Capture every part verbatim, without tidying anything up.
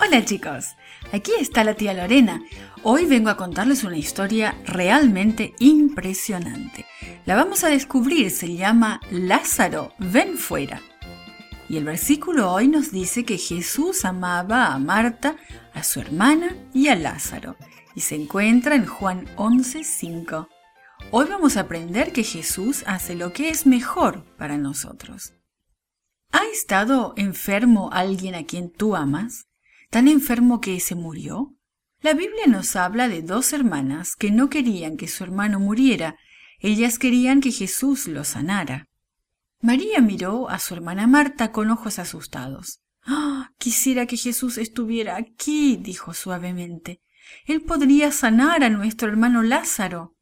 Hola chicos, aquí está la tía Lorena. Hoy vengo a contarles una historia realmente impresionante. La vamos a descubrir, se llama Lázaro, ven fuera. Y el versículo hoy nos dice que Jesús amaba a Marta, a su hermana y a Lázaro. Y se encuentra en Juan once cinco. Hoy vamos a aprender que Jesús hace lo que es mejor para nosotros. ¿Ha estado enfermo alguien a quien tú amas? ¿Tan enfermo que se murió? La Biblia nos habla de dos hermanas que no querían que su hermano muriera. Ellas querían que Jesús lo sanara. María miró a su hermana Marta con ojos asustados. «¡Ah! Quisiera que Jesús estuviera aquí», dijo suavemente. «Él podría sanar a nuestro hermano Lázaro».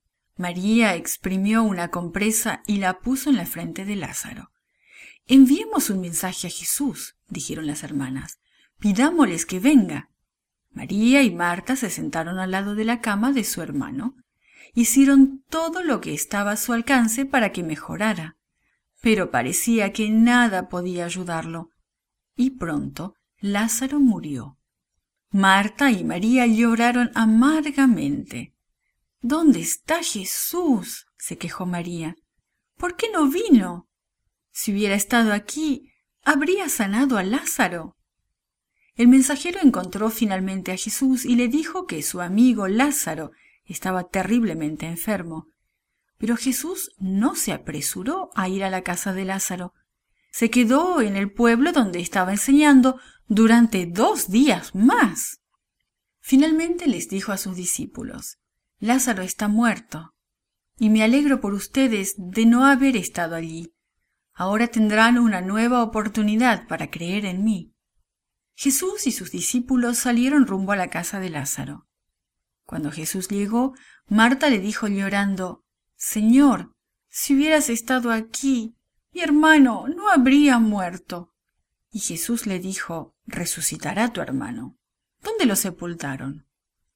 María exprimió una compresa y la puso en la frente de Lázaro. «Enviemos un mensaje a Jesús», dijeron las hermanas. «Pidámosles que venga». María y Marta se sentaron al lado de la cama de su hermano. Hicieron todo lo que estaba a su alcance para que mejorara, pero parecía que nada podía ayudarlo. Y pronto Lázaro murió. Marta y María lloraron amargamente. «¿Dónde está Jesús?», se quejó María. «¿Por qué no vino? Si hubiera estado aquí, habría sanado a Lázaro». El mensajero encontró finalmente a Jesús y le dijo que su amigo Lázaro estaba terriblemente enfermo. Pero Jesús no se apresuró a ir a la casa de Lázaro. Se quedó en el pueblo donde estaba enseñando durante dos días más. Finalmente les dijo a sus discípulos: «Lázaro está muerto, y me alegro por ustedes de no haber estado allí. Ahora tendrán una nueva oportunidad para creer en mí». Jesús y sus discípulos salieron rumbo a la casa de Lázaro. Cuando Jesús llegó, Marta le dijo llorando: «Señor, si hubieras estado aquí, mi hermano no habría muerto». Y Jesús le dijo: «Resucitará tu hermano». ¿Dónde lo sepultaron?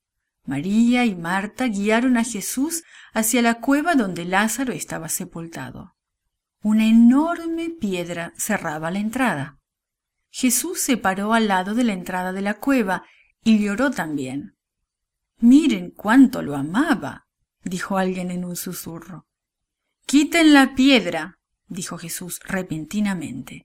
María y Marta guiaron a Jesús hacia la cueva donde Lázaro estaba sepultado. Una enorme piedra cerraba la entrada. Jesús se paró al lado de la entrada de la cueva y lloró también. «Miren cuánto lo amaba», dijo alguien en un susurro. «Quiten la piedra», dijo Jesús repentinamente.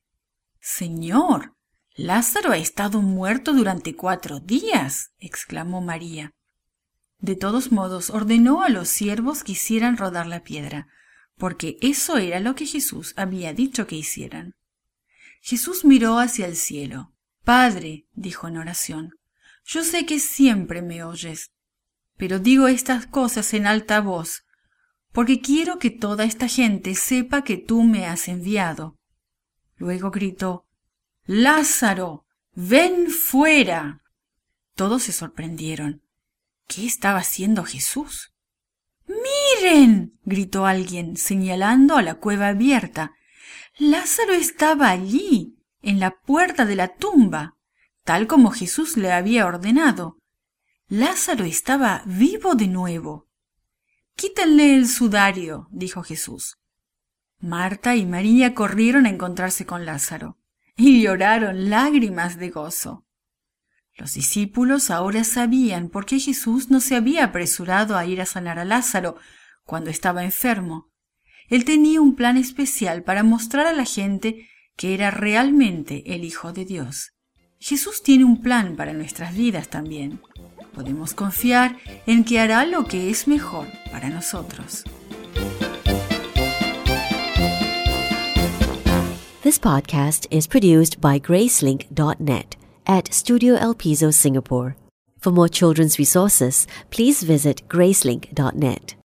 «Señor, Lázaro ha estado muerto durante cuatro días», exclamó María. De todos modos ordenó a los siervos que hicieran rodar la piedra, porque eso era lo que Jesús había dicho que hicieran. Jesús miró hacia el cielo. «Padre», dijo en oración, «yo sé que siempre me oyes, pero digo estas cosas en alta voz, porque quiero que toda esta gente sepa que tú me has enviado». Luego gritó: «¡Lázaro, ven fuera!». Todos se sorprendieron. ¿Qué estaba haciendo Jesús? «¡Miren!», gritó alguien, señalando a la cueva abierta. Lázaro estaba allí, en la puerta de la tumba, tal como Jesús le había ordenado. Lázaro estaba vivo de nuevo. «Quítenle el sudario», dijo Jesús. Marta y María corrieron a encontrarse con Lázaro y lloraron lágrimas de gozo. Los discípulos ahora sabían por qué Jesús no se había apresurado a ir a sanar a Lázaro cuando estaba enfermo. Él tenía un plan especial para mostrar a la gente que era realmente el Hijo de Dios. Jesús tiene un plan para nuestras vidas también. Podemos confiar en que hará lo que es mejor para nosotros. This podcast is produced by Gracelink dot net at Studio El Piso, Singapore. For more children's resources, please visit Gracelink dot net.